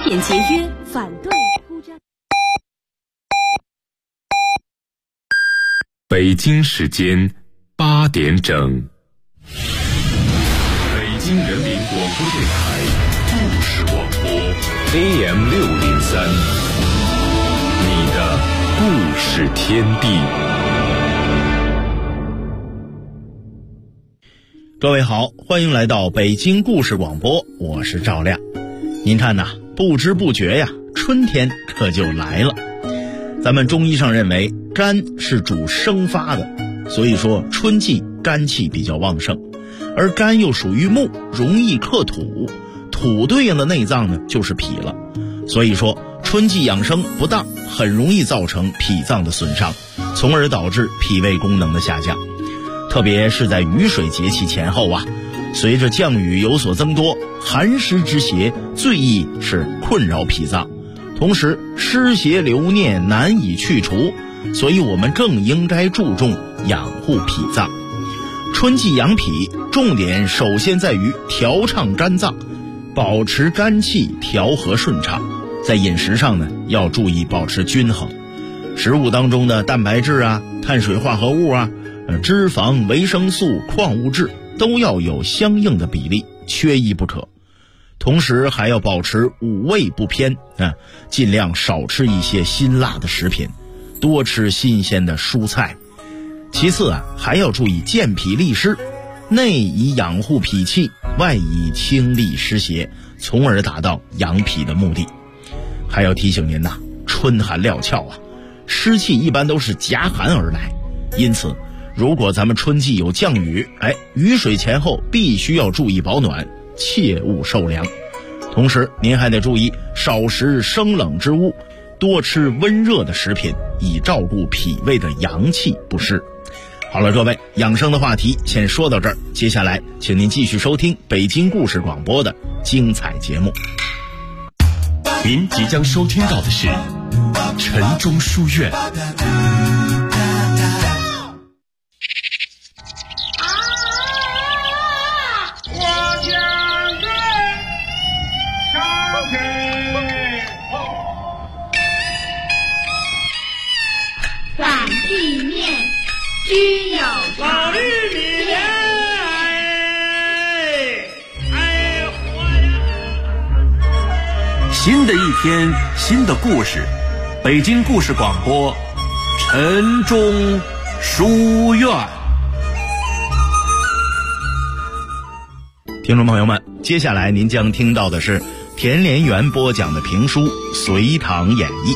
俭节约，反对铺张。 北京时间8点整，北京人民广播电台故事广播 AM603，你的故事天地。 各位好，欢迎来到北京故事广播，我是赵亮。您看呐，不知不觉呀，春天可就来了。咱们中医上认为，肝是主生发的，所以说春季肝气比较旺盛，而肝又属于木，容易克土，土对应的内脏呢就是脾了。所以说春季养生不当，很容易造成脾脏的损伤，从而导致脾胃功能的下降。特别是在雨水节气前后啊，随着降雨有所增多，寒湿之邪最易是困扰脾脏，同时湿邪留念难以去除，所以我们更应该注重养护脾脏。春季养脾，重点首先在于调畅肝脏，保持肝气调和顺畅。在饮食上呢，要注意保持均衡，食物当中的蛋白质啊、碳水化合物啊、脂肪、维生素、矿物质都要有相应的比例，缺一不可。同时还要保持五味不偏尽量少吃一些辛辣的食品，多吃新鲜的蔬菜。其次还要注意健脾利湿，内以养护脾气，外以清利湿邪，从而达到养脾的目的。还要提醒您春寒料峭湿气一般都是夹寒而来，因此如果咱们春季有降雨，雨水前后必须要注意保暖，切勿受凉。同时您还得注意少食生冷之物，多吃温热的食品，以照顾脾胃的阳气不失。好了，各位，养生的话题先说到这儿，接下来请您继续收听北京故事广播的精彩节目。 您即将收听到的是晨钟书院。 反地面居有常， 新的一天，新的故事，北京故事广播晨钟书院。 听众朋友们，接下来您将听到的是田连元播讲的评书《隋唐演义》。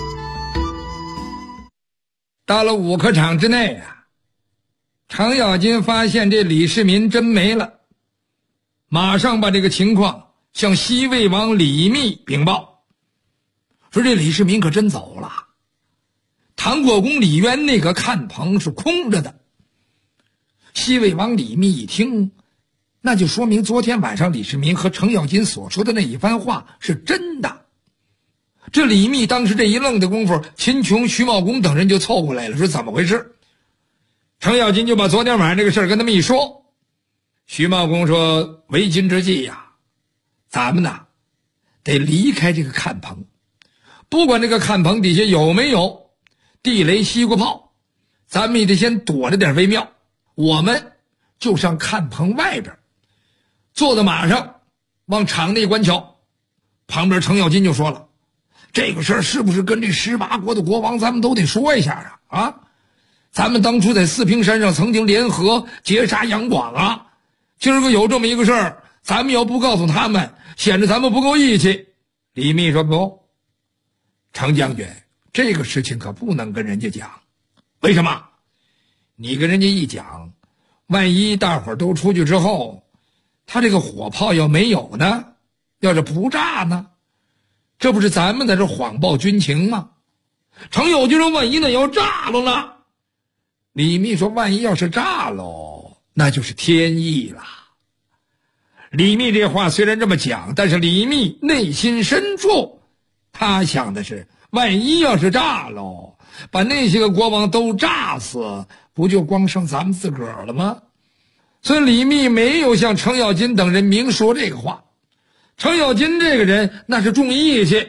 到了5客场之内程咬金发现这李世民真没了，马上把这个情况向西魏王李密禀报，说这李世民可真走了，唐国公李渊那个看棚是空着的。西魏王李密一听，那就说明昨天晚上李世民和程咬金所说的那一番话是真的。这李密当时这一愣的功夫，秦琼、徐茂公等人就凑过来了，说怎么回事？程咬金就把昨天晚上这个事儿跟他们一说。徐茂公说，为今之计咱们得离开这个看棚，不管这个看棚底下有没有地雷西瓜炮，咱们也得先躲着点为妙。我们就上看棚外边，坐在马上往场内观瞧。旁边程咬金就说了，这个事儿是不是跟这18国的国王咱们都得说一下咱们当初在四平山上曾经联合截杀杨广今儿个有这么一个事儿，咱们要不告诉他们，显得咱们不够义气。李密说，不，程将军，这个事情可不能跟人家讲。为什么？你跟人家一讲，万一大伙儿都出去之后，他这个火炮要没有呢，要是不炸呢，这不是咱们在这谎报军情吗？程咬金说，万一那要炸了呢？李密说，万一要是炸喽，那就是天意了。李密这话虽然这么讲，但是李密内心深处他想的是，万一要是炸喽，把那些个国王都炸死，不就光剩咱们自个儿了吗？所以李密没有向程咬金等人明说这个话。程咬金这个人那是重义气，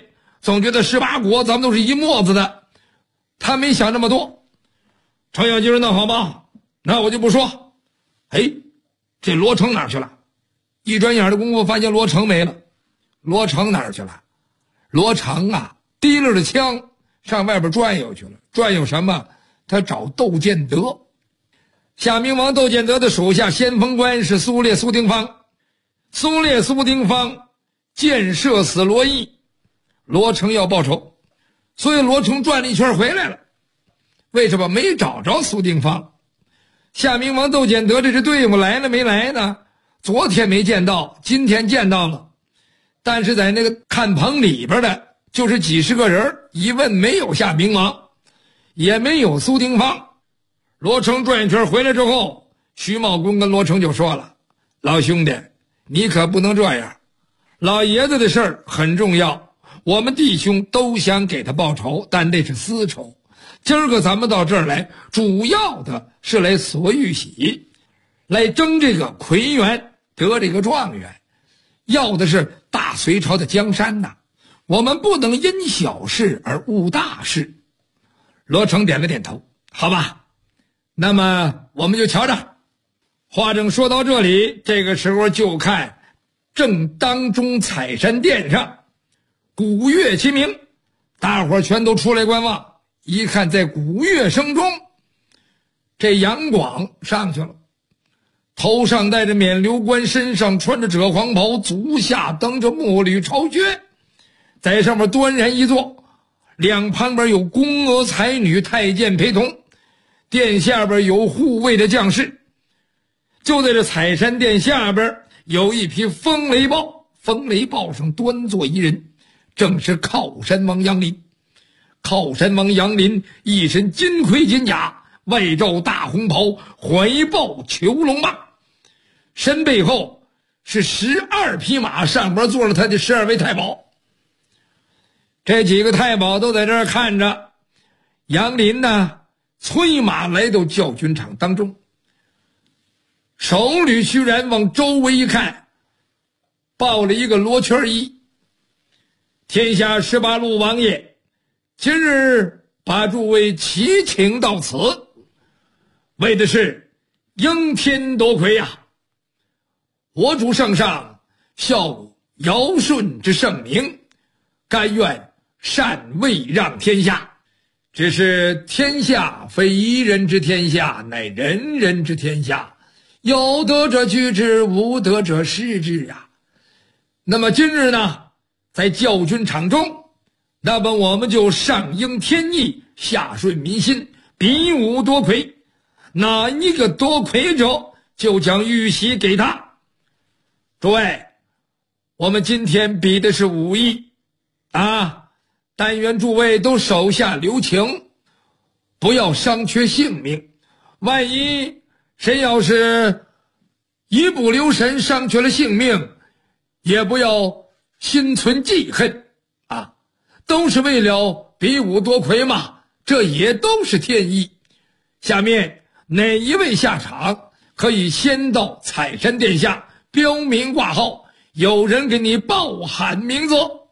总觉得18国咱们都是一墨子的，他没想这么多。程咬金说：“那好吧，那我就不说。”哎，这罗成哪儿去了？一转眼的功夫，发现罗成没了。罗成哪儿去了？罗成啊，提溜着枪上外边转悠去了。转悠什么？他找窦建德。夏明王窦建德的手下先锋官是苏烈苏定方。苏烈苏定方箭射死罗毅，罗成要报仇，所以罗成转了一圈回来了。为什么没找着苏定方？夏明王窦建德这支队伍来了没来呢？昨天没见到，今天见到了，但是在那个看棚里边的就是几十个人，一问没有夏明王，也没有苏定方。罗成转一圈回来之后，徐茂公跟罗成就说了：“老兄弟，你可不能这样，老爷子的事儿很重要，我们弟兄都想给他报仇，但那是私仇。今儿个咱们到这儿来，主要的是来索玉玺，来争这个魁元，得这个状元，要的是大隋朝的江山呐。我们不能因小事而误大事。”罗成点了点头：“好吧，那么我们就瞧着。”话正说到这里，这个时候就看正当中采山殿上鼓乐齐鸣，大伙全都出来观望。一看在鼓乐声中，这杨广上去了，头上戴着冕旒冠，身上穿着赭黄袍，足下蹬着墨履朝靴，在上面端然一坐，两旁边有宫娥才女太监陪同，殿下边有护卫的将士。就在这采山殿下边有一匹风雷豹，风雷豹上端坐一人，正是靠山王杨林。靠山王杨林一身金盔金甲，外罩大红袍，怀抱囚龙棒，身背后是12匹马，上边坐了他的12位太保。这几个太保都在这儿看着杨林呢，催马来到教军场当中，手捋虚然往周围一看，报了一个罗圈仪：“天下18路王爷，今日把诸位齐请到此，为的是应天夺魁呀！我主圣上效尧舜之圣明，甘愿禅位让天下。只是天下非一人之天下，乃人人之天下，有德者居之，无德者失之啊。那么今日呢，在教军场中，那么我们就上应天意，下顺民心，比武夺魁。哪一个夺魁者，就将玉玺给他。诸位，我们今天比的是武艺啊，但愿诸位都手下留情，不要伤缺性命。万一谁要是一不留神伤缺了性命，也不要心存记恨啊，都是为了比武夺魁嘛，这也都是天意。下面哪一位下场，可以先到采山殿下标明挂号，有人给你报喊名字。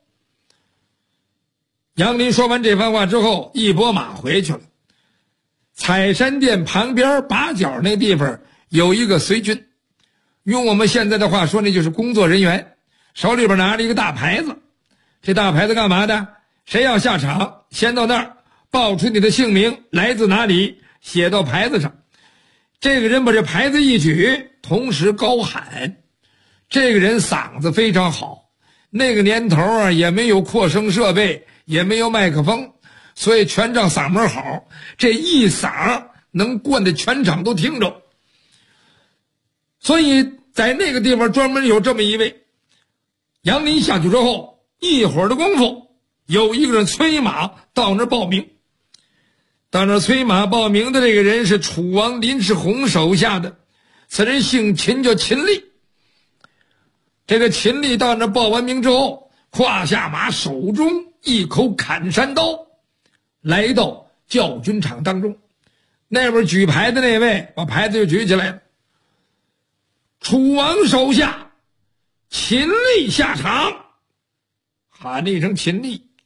杨林说完这番话之后，一拨马回去了。采山殿旁边把角那地方有一个随军，用我们现在的话说，那就是工作人员，手里边拿着一个大牌子。这大牌子干嘛的？谁要下场，先到那儿报出你的姓名，来自哪里，写到牌子上。这个人把这牌子一举，同时高喊。这个人嗓子非常好，那个年头啊，也没有扩声设备，也没有麦克风，所以全仗嗓门好，这一嗓能灌得全场都听着。所以在那个地方专门有这么一位。杨林下去之后，一会儿的功夫，有一个人催马到那儿报名。到那儿催马报名的这个人是楚王林世宏手下的，此人姓秦，叫秦立。这个秦立到那儿报完名之后，胯下马，手中一口砍山刀，来到教军场当中。那边举牌的那位把牌子就举起来了，楚王手下秦立下场，喊了一声秦立。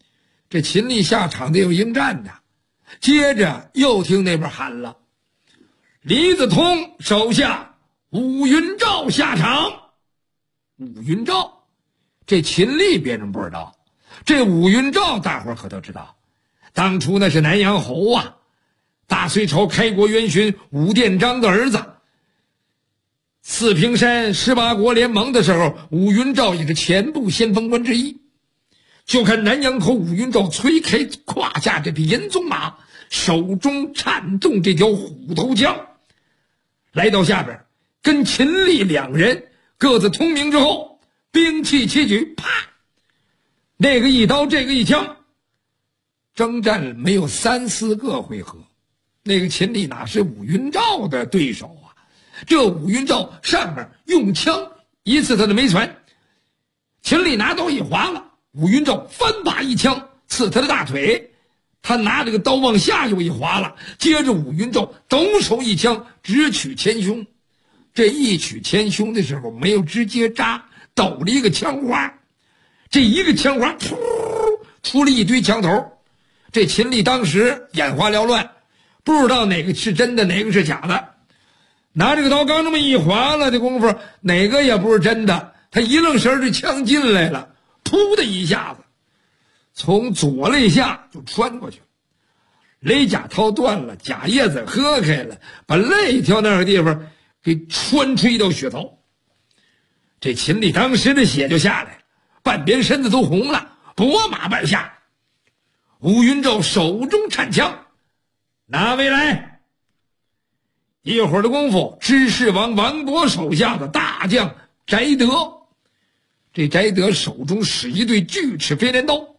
这秦丽下场得有应战的。接着又听那边喊了：李子通手下武云照下场。武云照，这秦丽别人不知道，这武云照大伙儿可都知道。当初那是南阳侯啊，大隋朝开国元勋武殿章的儿子。四平山18国联盟的时候，武云照也是前部先锋官之一。就看南阳侯武云照催开胯下这匹银鬃马，手中颤动这条虎头枪，来到下边，跟秦丽两人各自通明之后，兵器齐举，啪，那个一刀，这个一枪，征战没有3-4个回合，那个秦丽哪是武云照的对手啊？这武云照上面用枪一次他都没传，秦丽拿刀一划了，武云照翻把一枪刺他的大腿，他拿这个刀往下又一划了，接着武云照抖手一枪直取前胸。这一取前胸的时候没有直接扎，抖了一个枪花，这一个枪花噗出了一堆枪头。这秦丽当时眼花缭乱，不知道哪个是真的哪个是假的，拿这个刀刚这么一划了的功夫，哪个也不是真的，他一愣神，这枪进来了，噗的一下子从左肋下就穿过去了，肋甲掏断了，甲叶子喝开了，把肋条那个地方给穿出一道血槽。这秦丽当时的血就下来了，半边身子都红了，拨马半下。武云照手中颤枪，拿位来。一会儿的功夫，知事王王勃手下的大将翟德，这翟德手中使一对巨齿飞镰刀，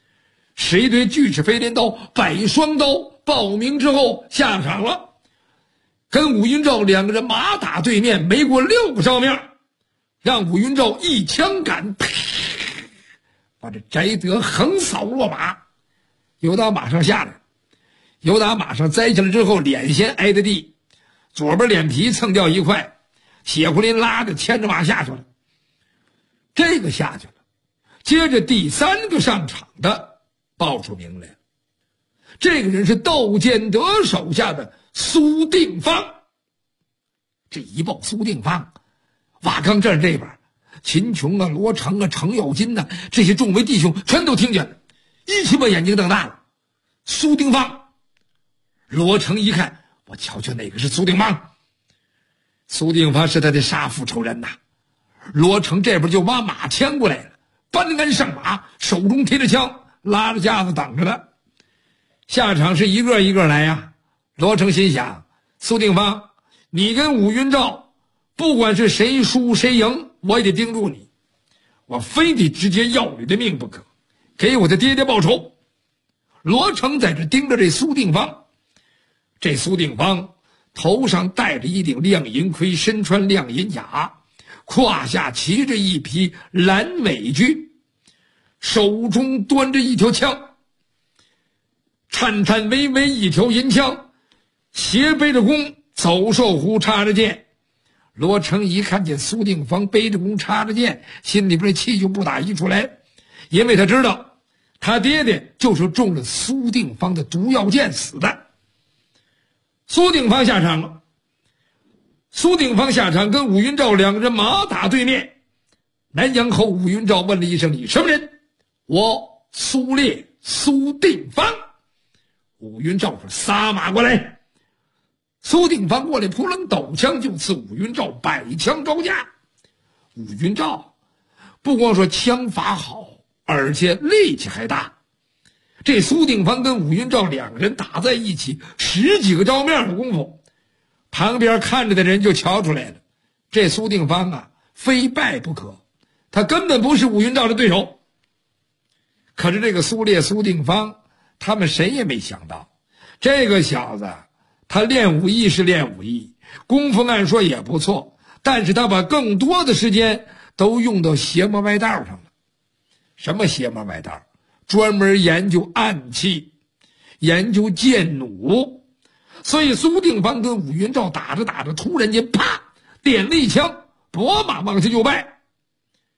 百双刀，报名之后下场了，跟武云照两个人马打对面，没过6个照面，让武云照一枪杆，把这翟德横扫落马，由打马上下来，由打马上栽下来之后，脸先挨着地，左边脸皮蹭掉一块，血胡林拉着牵着马下去了。这个下去了，接着第3个上场的报出名来了，这个人是窦建德手下的苏定方。这一报苏定方，瓦岗镇这边秦琼啊、罗成啊、程咬金啊，这些众位弟兄全都听见了，一起把眼睛瞪大了。苏定方，罗成一看，我瞧瞧哪个是苏定方。苏定方是他的杀父仇人呐。罗成这边就把马牵过来了，搬鞍上马，手中提着枪，拉着架子等着呢。下场是一个一个来呀。罗成心想，苏定方，你跟武云照不管是谁输谁赢，我也得盯住你，我非得直接要你的命不可，给我的爹爹报仇。罗成在这盯着这苏定方，这苏定方头上戴着一顶亮银盔，身穿亮银甲，胯下骑着一匹蓝尾驹，手中端着一条枪，颤颤巍巍一条银枪，斜背着弓，走兽弧插着剑。罗成一看见苏定方背着弓插着剑，心里边气就不打一处来，因为他知道他爹爹就是中了苏定方的毒药箭死的。苏定方下场了，苏定方下场跟武云照两个人马打对面。南阳侯武云照问了一声，你什么人？我苏烈，苏定方。武云照说撒马过来。苏定方过来，扑棱抖枪就刺武云照，100枪招架。武云照不光说枪法好，而且力气还大。这苏定方跟武云照两个人打在一起10几个照面的功夫，旁边看着的人就瞧出来了，这苏定方啊非败不可，他根本不是武云照的对手。可是这个苏烈、苏定方他们谁也没想到，这个小子他练武艺是练武艺，功夫按说也不错，但是他把更多的时间都用到邪魔歪道上了。什么邪魔歪道？专门研究暗器，研究剑弩。所以苏定方跟武云照打着打着，突然间啪点了一枪，拨马往下就败。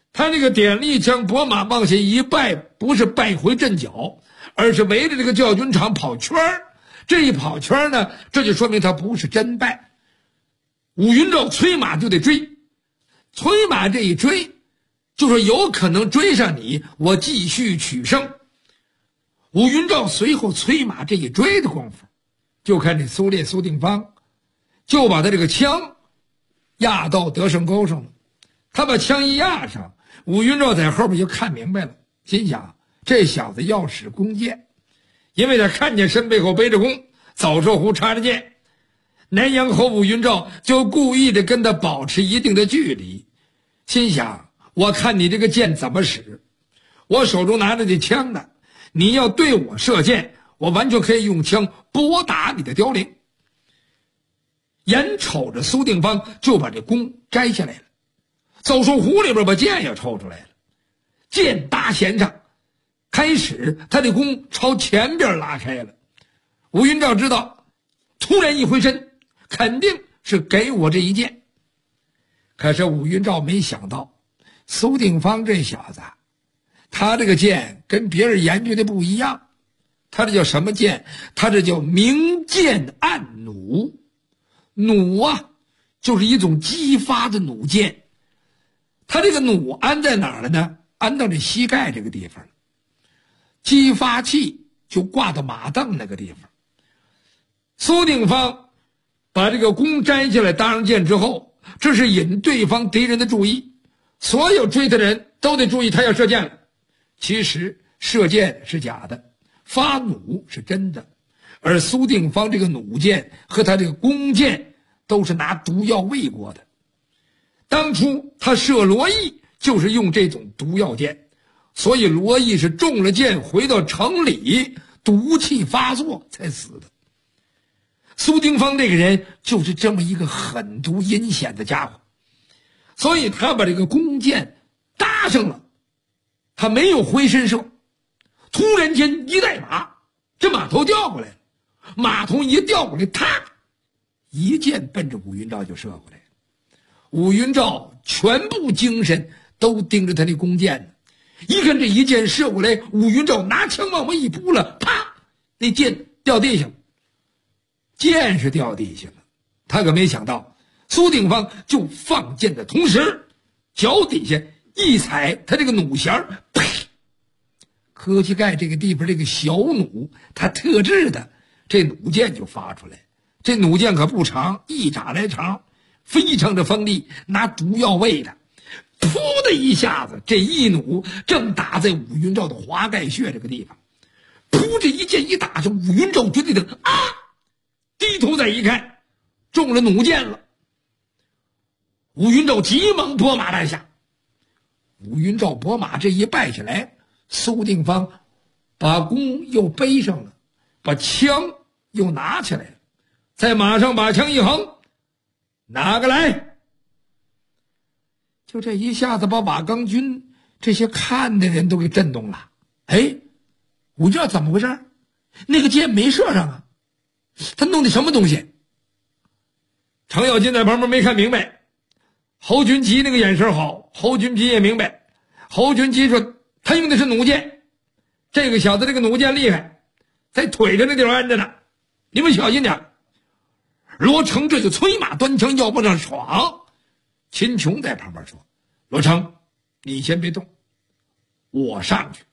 他这个典力将拨马往下一拜，不是拜回阵脚，而是围着这个教军场跑圈儿。这一跑圈儿呢，这就说明他不是真拜。武云照催马就得追，催马这一追，就说有可能追上你，我继续取胜。武云照随后催马这一追的功夫，就看这苏烈苏定方就把他这个枪压到德胜沟上了。他把枪一压上，武云照在后边就看明白了，心想这小子要使弓箭，因为他看见身背后背着弓，早寿湖插着箭。南阳侯武云照就故意的跟他保持一定的距离，心想我看你这个箭怎么使，我手中拿着这枪呢，你要对我射箭，我完全可以用枪拨打你的凋零。眼瞅着苏定方就把这弓摘下来了，早寿湖里边把箭也抽出来了，箭搭弦上，开始他的弓朝前边拉开了。武云照知道突然一回身肯定是给我这一箭，可是武云照没想到苏定方这小子，他这个箭跟别人研究的不一样，他这叫什么箭？他这叫明箭暗弩。弩啊，就是一种激发的弩箭。他这个弩安在哪儿了呢？安到这膝盖这个地方，激发器就挂到马镫那个地方。苏定方把这个弓摘下来搭上箭之后，这是引对方敌人的注意，所有追他的人都得注意他要射箭了。其实射箭是假的，发弩是真的，而苏定方这个弩箭和他这个弓箭都是拿毒药喂过的。当初他射罗毅就是用这种毒药箭，所以罗毅是中了箭回到城里，毒气发作才死的。苏定方这个人就是这么一个狠毒阴险的家伙，所以他把这个弓箭搭上了，他没有回身射，突然间一带马，这马头掉过来了，马头一掉过来，他一箭奔着武云照就射过来了。武云照全部精神都盯着他那弓箭呢，一看这一箭射过来，武云照拿枪往回一扑了，啪，那箭掉地上了。箭是掉地下了，他可没想到苏定方就放箭的同时，脚底下一踩他这个弩弦，呸，磕膝盖这个地方这个小弩，他特制的这弩箭就发出来。这弩箭可不长，一拃来长，非常的锋利，拿毒药喂的。噗的一下子，这一弩正打在武云照的华盖穴这个地方。噗，这一箭一打上，武云照觉得啊，低头再一看，中了弩箭了。武云照急忙拨马来下。武云照拨马这一败下来，苏定方把弓又背上了，把枪又拿起来了，在马上把枪一横，拿个来。就这一下子把瓦岗军这些看的人都给震动了。哎，武云照怎么回事？那个箭没射上啊，他弄的什么东西？程咬金在旁边没看明白，侯君集那个眼神好，侯君集也明白。侯君集说他用的是弩箭，这个小子这个弩箭厉害，在腿上那地方安着呢，你们小心点。罗成这就催马端枪要往上闯，秦琼在旁边说：罗成，你先别动，我上去。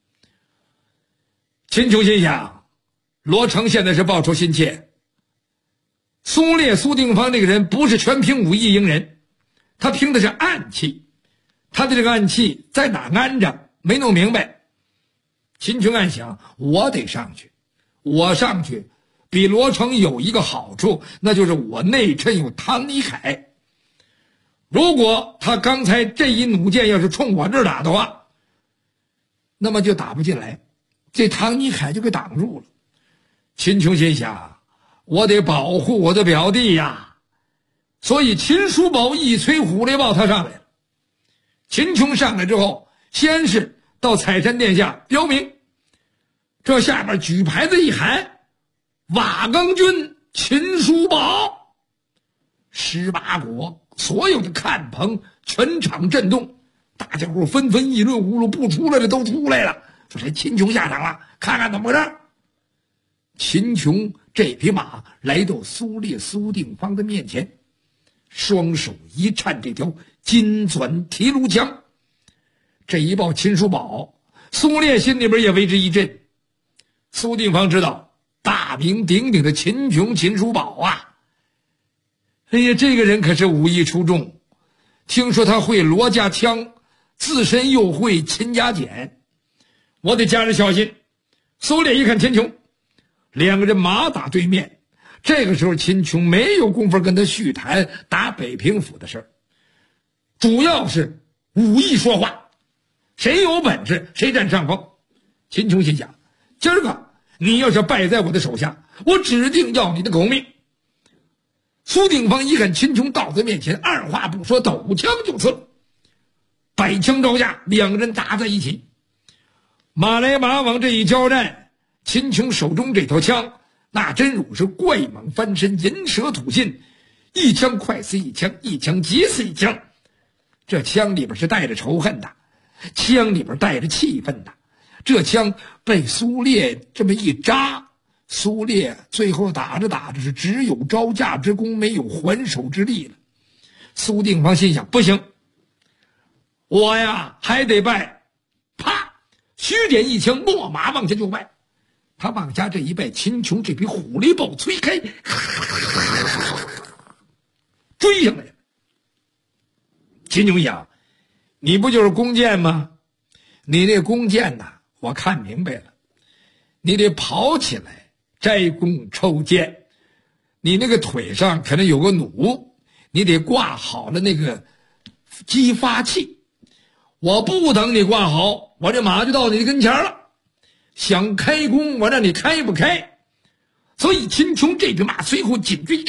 秦琼心想，罗成现在是报仇心切，苏烈苏定方这个人不是全凭武艺赢人，他凭的是暗器，他的这个暗器在哪安着没弄明白。秦琼暗想，我得上去，我上去比罗成有一个好处，那就是我内衬有唐尼凯，如果他刚才这一弩箭要是冲我这儿打的话，那么就打不进来，这唐尼凯就给挡住了。秦琼心想，我得保护我的表弟呀，所以秦叔宝一催虎雷豹他上来了。秦琼上来之后，先是到采山殿下标明，这下边举牌子一喊，瓦岗军秦叔宝，18国所有的看棚全场震动， 大家伙纷纷议论无路，不出来的都出来了，说这秦琼下场了，看看怎么回事。秦琼这匹马来到苏烈、苏定方的面前，双手一颤，这条金钻提炉枪。这一报秦叔宝，苏烈心里边也为之一震。苏定方知道大名鼎鼎的秦琼秦叔宝啊，哎呀，这个人可是武艺出众，听说他会罗家枪，自身又会秦家剪，我得加着小心。苏烈一看秦琼，两个人马打对面，这个时候秦琼没有功夫跟他叙谈打北平府的事儿，主要是武艺说话，谁有本事谁占上风。秦琼心想，今儿个你要是败在我的手下，我指定要你的狗命。苏定方一看秦琼到他面前，二话不说，抖枪就刺，百枪招架，两人打在一起。马来马往这一交战，秦琼手中这条枪，那真如是怪猛翻身，银蛇吐信，一枪快似一枪，一枪急似一枪。这枪里边是带着仇恨的，枪里边带着气愤的。这枪被苏烈这么一扎，苏烈最后打着打着是只有招架之功，没有还手之力了。苏定方心想，不行，我呀还得败。啪，虚点一枪，落马往前就败。他往下这一败，秦琼这匹虎狸豹催开，追上来了。秦琼想，你不就是弓箭吗？你那弓箭呐，我看明白了，你得跑起来摘弓抽箭，你那个腿上可能有个弩，你得挂好了那个激发器。我不等你挂好，我这马就到你跟前了，想开弓我让你开不开。所以秦琼这匹马随后紧追，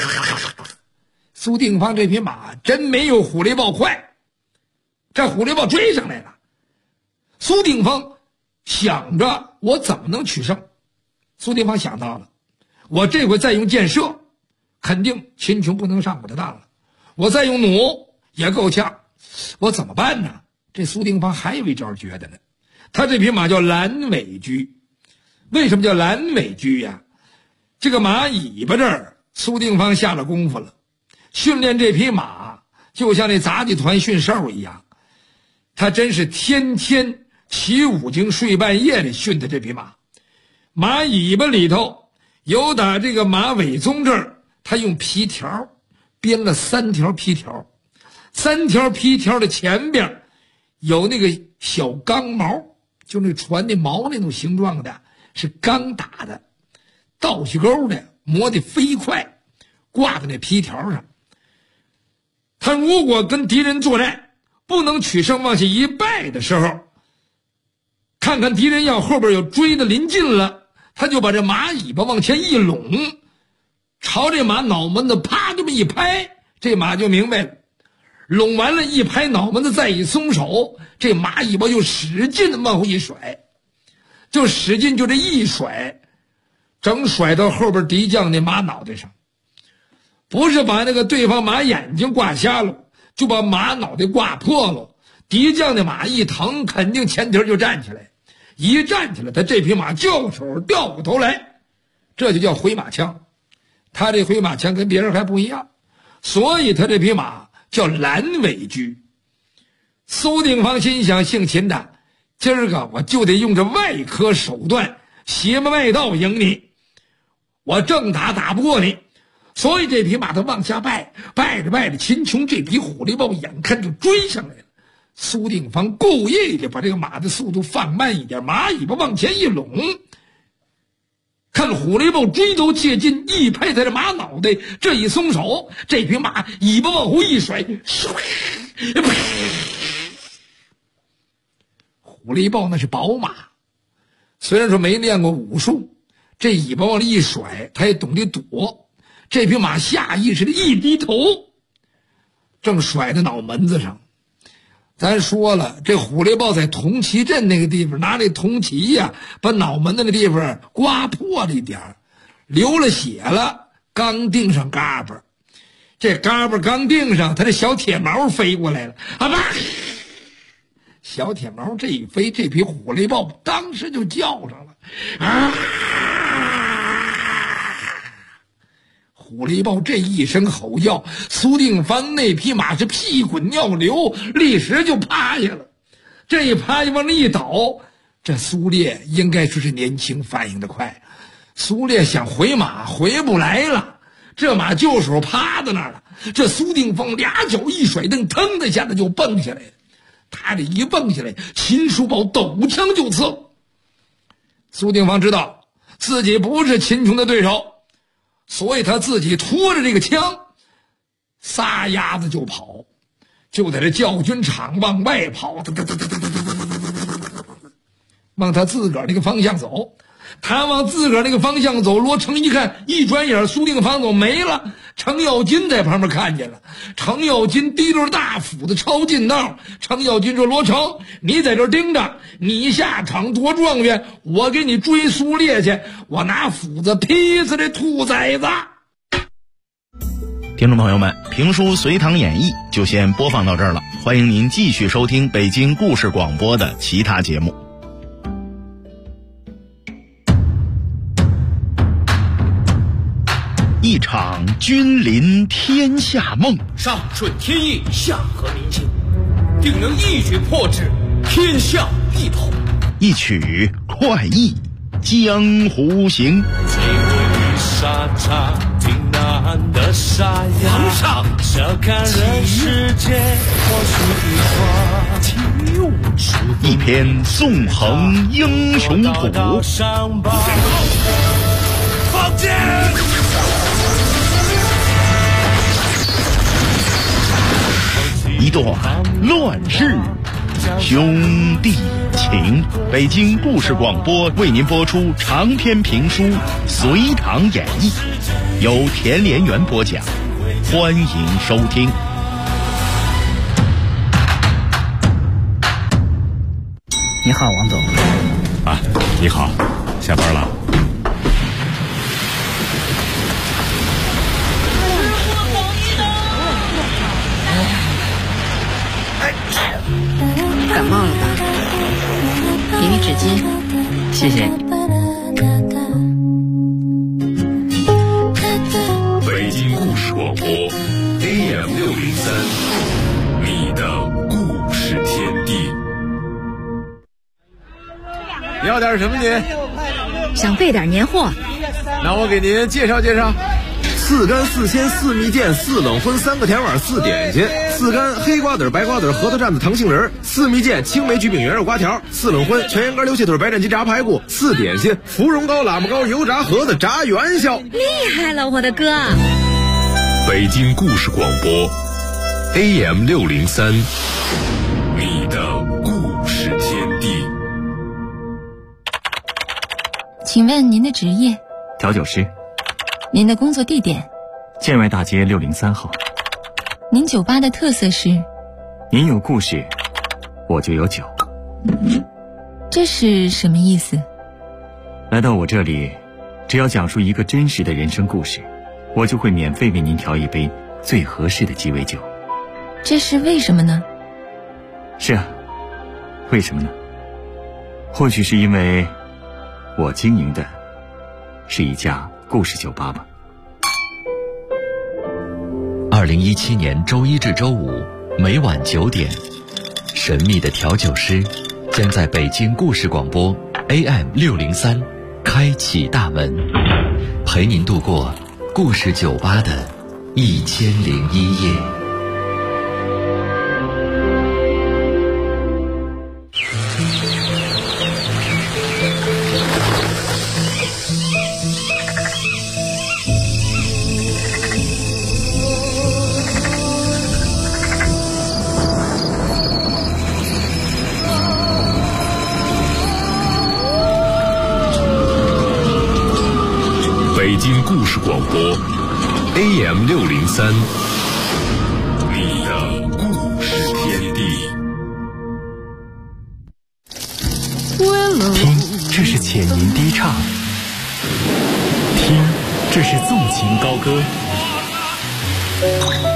苏定方这匹马真没有虎狸豹快，这虎狸豹追上来了。苏定方想着我怎么能取胜，苏定方想到了，我这回再用箭射，肯定秦琼不能上我的当了，我再用弩也够呛，我怎么办呢？这苏定方还有一招觉得呢，他这匹马叫蓝尾驹。为什么叫蓝尾驹呀？这个马尾巴这儿苏定方下了功夫了，训练这匹马就像那杂技团训兽一样，他真是天天起5更睡半夜里训的这匹马。马尾巴里头有打这个马尾鬃这儿，他用皮条编了3条皮条，3条皮条的前边有那个小钢毛，就那船那毛那种形状的，是钢打的，倒起钩的，磨得飞快，挂在那皮条上。他如果跟敌人作战不能取胜往下一败的时候，看看敌人要后边有追的临近了，他就把这马尾巴往前一拢，朝这马脑门子啪这么一拍，这马就明白了。拢完了一拍脑门子，再一松手，这马尾巴就使劲的往后一甩，就使劲就这一甩，整甩到后边敌将那马脑袋上。不是把那个对方马眼睛挂瞎了，就把马脑袋挂破了。敌将的马一疼，肯定前蹄就站起来，一站起来，他这匹马叫手掉过头来，这就叫回马枪。他这回马枪跟别人还不一样，所以他这匹马叫蓝尾驹。苏定方心想，姓秦的，今儿个我就得用这外科手段，邪门外道赢你，我正打打不过你。所以这匹马他往下败，败着败着，秦琼这匹虎狸豹眼看就追上来了。苏定方故意的把这个马的速度放慢一点，马尾巴往前一拢，看虎狸豹追头切近，一拍他的马脑袋，这一松手，这匹马尾巴往后一甩，虎狸豹那是宝马，虽然说没练过武术，这尾巴往里一甩，他也懂得躲。这匹马下意识的一低头，正甩在脑门子上。咱说了，这虎狸豹在铜旗镇那个地方拿那铜旗呀，把脑门子那地方刮破了一点，流了血了，刚钉上嘎巴，这嘎巴刚钉上，他这小铁毛飞过来了，啊吧， 小铁毛这一飞，这匹虎雷豹当时就叫上了。虎雷豹这一声吼叫，苏定方那匹马是屁滚尿流，立时就趴下了。这一趴就往那一倒，这苏烈应该说是年轻反应的快，苏烈想回马回不来了，这马就手趴在那儿了。这苏定方俩脚一甩蹬，腾的一下子就蹦下来了。他这一蹦下来，秦叔宝抖枪就刺。苏定方知道自己不是秦琼的对手，所以他自己拖着这个枪撒丫子就跑，就在这教军场往外跑，往他自个儿那个方向走。他往自个儿那个方向走，罗成一看，一转眼苏定方走没了。程咬金在旁边看见了，程咬金提着大斧子抄近道。程咬金说：“罗成，你在这儿盯着，你下场夺状元，我给你追苏烈去，我拿斧子劈死这兔崽子。” 听众朋友们，评书《隋唐演义》就先播放到这儿了，欢迎您继续收听北京故事广播的其他节目。一场君临天下梦， 上顺天意，下合民心，定能一举破之，天下一统。 一曲快意江湖行。 结果沙场挺难的沙哑， 皇上小看人世间或许一花， 一篇纵横英雄谱， 放箭！ 一段乱世兄弟情。北京故事广播为您播出长篇评书《隋唐演义》，由田连元播讲，欢迎收听。 你好，王总。 啊，你好，下班了？ 感冒了吧？给你纸巾。 谢谢。 北京故事广播 AM603，你的故事天地。 要点什么您？ 想备点年货。 那我给您介绍介绍。 4干4鲜4蜜饯4冷荤3个甜碗4点心，4干黑瓜子白瓜子核桃蘸子糖杏仁，4蜜饯青梅焗饼圆肉瓜条，4冷荤全羊肝溜蟹腿白斩鸡炸排骨，4点心芙蓉糕喇嘛糕油炸盒子炸元宵。 厉害了，我的哥！ 北京故事广播 AM603，你的故事天地。 请问您的职业？ 调酒师。 您的工作地点？ 建外大街603号。 您酒吧的特色是？ 您有故事，我就有酒。 这是什么意思？ 来到我这里，只要讲述一个真实的人生故事，我就会免费为您调一杯最合适的鸡尾酒。 这是为什么呢？ 是啊，为什么呢？或许是因为我经营的是一家故事酒吧吧。 2017年周一至周五每晚9点，神秘的调酒师将在北京故事广播 AM603开启大门，陪您度过故事酒吧的1001夜。 北京故事广播 AM603，你的故事天地。 听，这是浅吟低唱；听，这是纵情高歌。